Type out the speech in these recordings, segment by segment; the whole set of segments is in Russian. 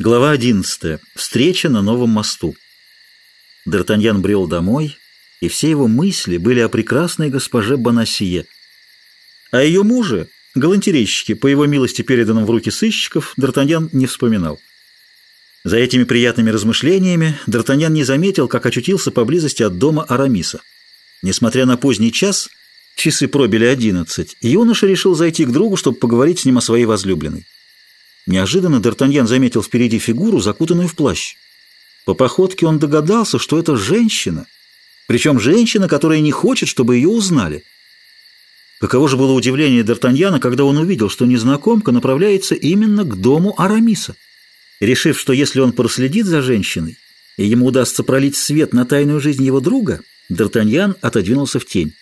Глава 11. Встреча на новом мосту. Д'Артаньян брел домой, и все его мысли были о прекрасной госпоже Бонасье. О ее муже, галантерейщике, по его милости переданном в руки сыщиков, Д'Артаньян не вспоминал. За этими приятными размышлениями Д'Артаньян не заметил, как очутился поблизости от дома Арамиса. Несмотря на поздний час, часы пробили 11, и юноша решил зайти к другу, чтобы поговорить с ним о своей возлюбленной. Неожиданно Д'Артаньян заметил впереди фигуру, закутанную в плащ. По походке он догадался, что это женщина, причем женщина, которая не хочет, чтобы ее узнали. Каково же было удивление Д'Артаньяна, когда он увидел, что незнакомка направляется именно к дому Арамиса. Решив, что если он проследит за женщиной, и ему удастся пролить свет на тайную жизнь его друга, Д'Артаньян отодвинулся в тень.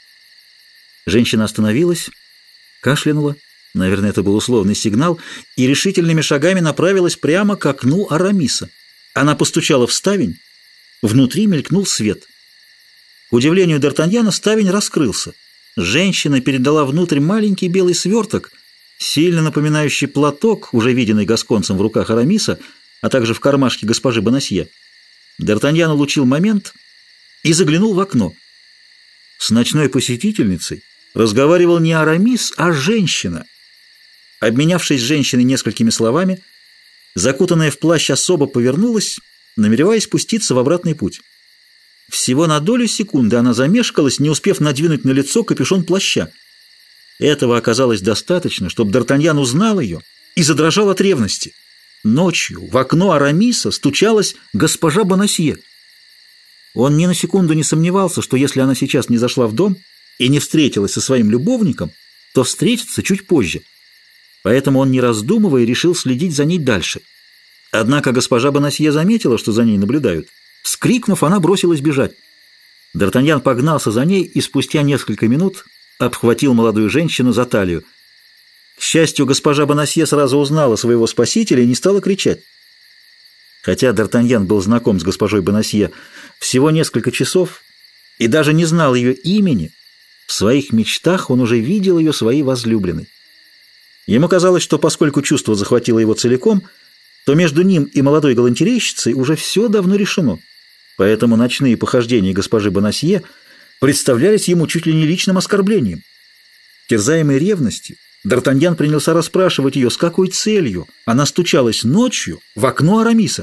Женщина остановилась, кашлянула, наверное, это был условный сигнал, и решительными шагами направилась прямо к окну Арамиса. Она постучала в ставень, внутри мелькнул свет. К удивлению Д'Артаньяна ставень раскрылся. Женщина передала внутрь маленький белый сверток, сильно напоминающий платок, уже виденный гасконцем в руках Арамиса, а также в кармашке госпожи Бонасье. Д'Артаньян улучил момент и заглянул в окно. С ночной посетительницей разговаривал не Арамис, а женщина. Обменявшись с женщиной несколькими словами, закутанная в плащ особа повернулась, намереваясь спуститься в обратный путь. Всего на долю секунды она замешкалась, не успев надвинуть на лицо капюшон плаща. Этого оказалось достаточно, чтобы Д'Артаньян узнал ее и задрожал от ревности. Ночью в окно Арамиса стучалась госпожа Бонасье. Он ни на секунду не сомневался, что если она сейчас не зашла в дом и не встретилась со своим любовником, то встретится чуть позже. Поэтому он, не раздумывая, решил следить за ней дальше. Однако госпожа Бонасье заметила, что за ней наблюдают. Вскрикнув, она бросилась бежать. Д'Артаньян погнался за ней и спустя несколько минут обхватил молодую женщину за талию. К счастью, госпожа Бонасье сразу узнала своего спасителя и не стала кричать. Хотя Д'Артаньян был знаком с госпожой Бонасье всего несколько часов и даже не знал ее имени, в своих мечтах он уже видел ее своей возлюбленной. Ему казалось, что поскольку чувство захватило его целиком, то между ним и молодой галантерейщицей уже все давно решено. Поэтому ночные похождения госпожи Бонасье представлялись ему чуть ли не личным оскорблением. Терзаемый ревностью, Д'Артаньян принялся расспрашивать ее, с какой целью она стучалась ночью в окно Арамиса.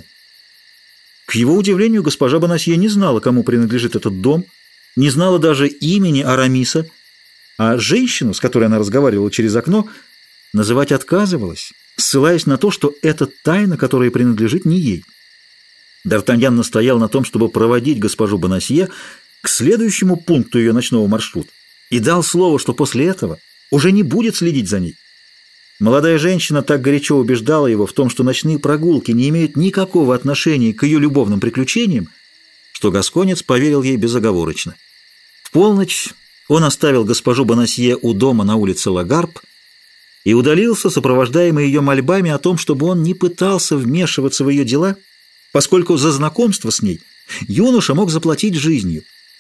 К его удивлению, госпожа Бонасье не знала, кому принадлежит этот дом, не знала даже имени Арамиса, а женщину, с которой она разговаривала через окно, называть отказывалась, ссылаясь на то, что это тайна, которая принадлежит не ей. Д'Артаньян настоял на том, чтобы проводить госпожу Бонасье к следующему пункту ее ночного маршрута, и дал слово, что после этого уже не будет следить за ней. Молодая женщина так горячо убеждала его в том, что ночные прогулки не имеют никакого отношения к ее любовным приключениям, что гасконец поверил ей безоговорочно. В полночь он оставил госпожу Бонасье у дома на улице Лагарб и удалился, сопровождаемый ее мольбами о том, чтобы он не пытался вмешиваться в ее дела, поскольку за знакомство с ней юноша мог заплатить жизнью.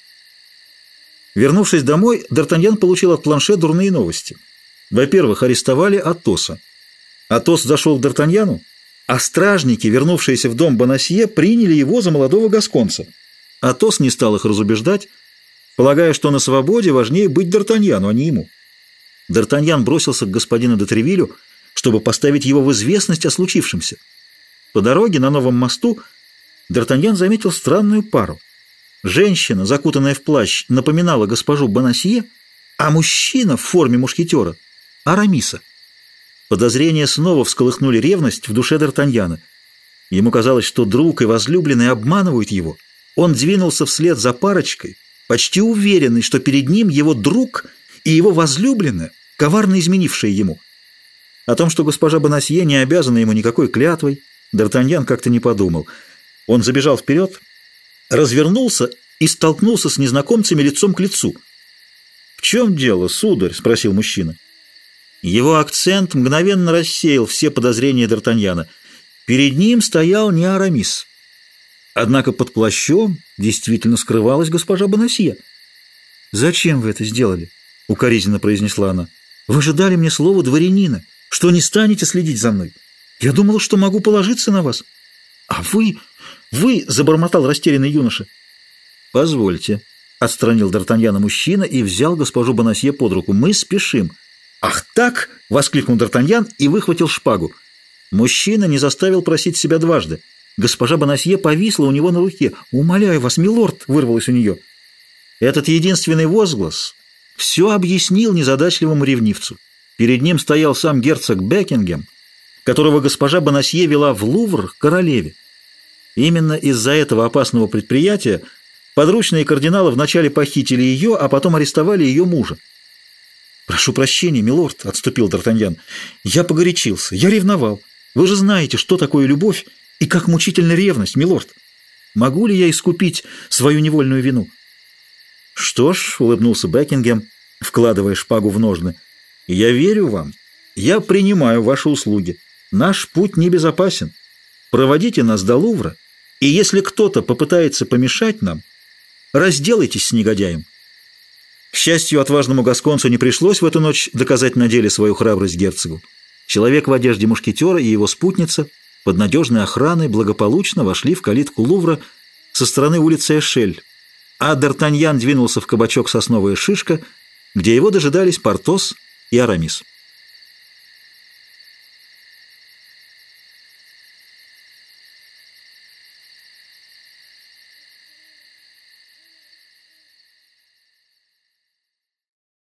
Вернувшись домой, Д'Артаньян получил от Планше дурные новости. Во-первых, арестовали Атоса. Атос зашел к Д'Артаньяну, а стражники, вернувшиеся в дом Бонасье, приняли его за молодого гасконца. Атос не стал их разубеждать, полагая, что на свободе важнее быть Д'Артаньяну, а не ему. Д'Артаньян бросился к господину де Тревилю, чтобы поставить его в известность о случившемся. По дороге на новом мосту Д'Артаньян заметил странную пару. Женщина, закутанная в плащ, напоминала госпожу Бонасье, а мужчина в форме мушкетера — Арамиса. Подозрения снова всколыхнули ревность в душе Д'Артаньяна. Ему казалось, что друг и возлюбленный обманывают его. Он двинулся вслед за парочкой, почти уверенный, что перед ним его друг и его возлюбленная, коварно изменившая ему. О том, что госпожа Бонасье не обязана ему никакой клятвой, Д'Артаньян как-то не подумал. Он забежал вперед, развернулся и столкнулся с незнакомцами лицом к лицу. «В чем дело, сударь?» — спросил мужчина. Его акцент мгновенно рассеял все подозрения Д'Артаньяна. Перед ним стоял не Арамис. Однако под плащом действительно скрывалась госпожа Бонасье. «Зачем вы это сделали?» — укоризненно произнесла она. «Вы же дали мне слово дворянина, что не станете следить за мной. Я думала, что могу положиться на вас. А вы, — забормотал растерянный юноша. Позвольте, — отстранил Д'Артаньяна мужчина и взял госпожу Бонасье под руку. Мы спешим. Ах так! — воскликнул Д'Артаньян и выхватил шпагу. Мужчина не заставил просить себя дважды. Госпожа Бонасье повисла у него на руке. «Умоляю вас, милорд!» — вырвалось у нее. Этот единственный возглас все объяснил незадачливому ревнивцу. Перед ним стоял сам герцог Бекингем, которого госпожа Бонасье вела в Лувр к королеве. Именно из-за этого опасного предприятия подручные кардинала вначале похитили ее, а потом арестовали ее мужа. «Прошу прощения, милорд», — отступил Д'Артаньян. «Я погорячился, я ревновал. Вы же знаете, что такое любовь и как мучительна ревность, милорд. Могу ли я искупить свою невольную вину?» «Что ж», — улыбнулся Бекингем, вкладывая шпагу в ножны, — «я верю вам. Я принимаю ваши услуги. Наш путь небезопасен. Проводите нас до Лувра, и если кто-то попытается помешать нам, разделайтесь с негодяем». К счастью, отважному гасконцу не пришлось в эту ночь доказать на деле свою храбрость герцогу. Человек в одежде мушкетера и его спутница под надежной охраной благополучно вошли в калитку Лувра со стороны улицы Эшель, а Д'Артаньян двинулся в кабачок «Сосновая шишка», где его дожидались Портос и Арамис.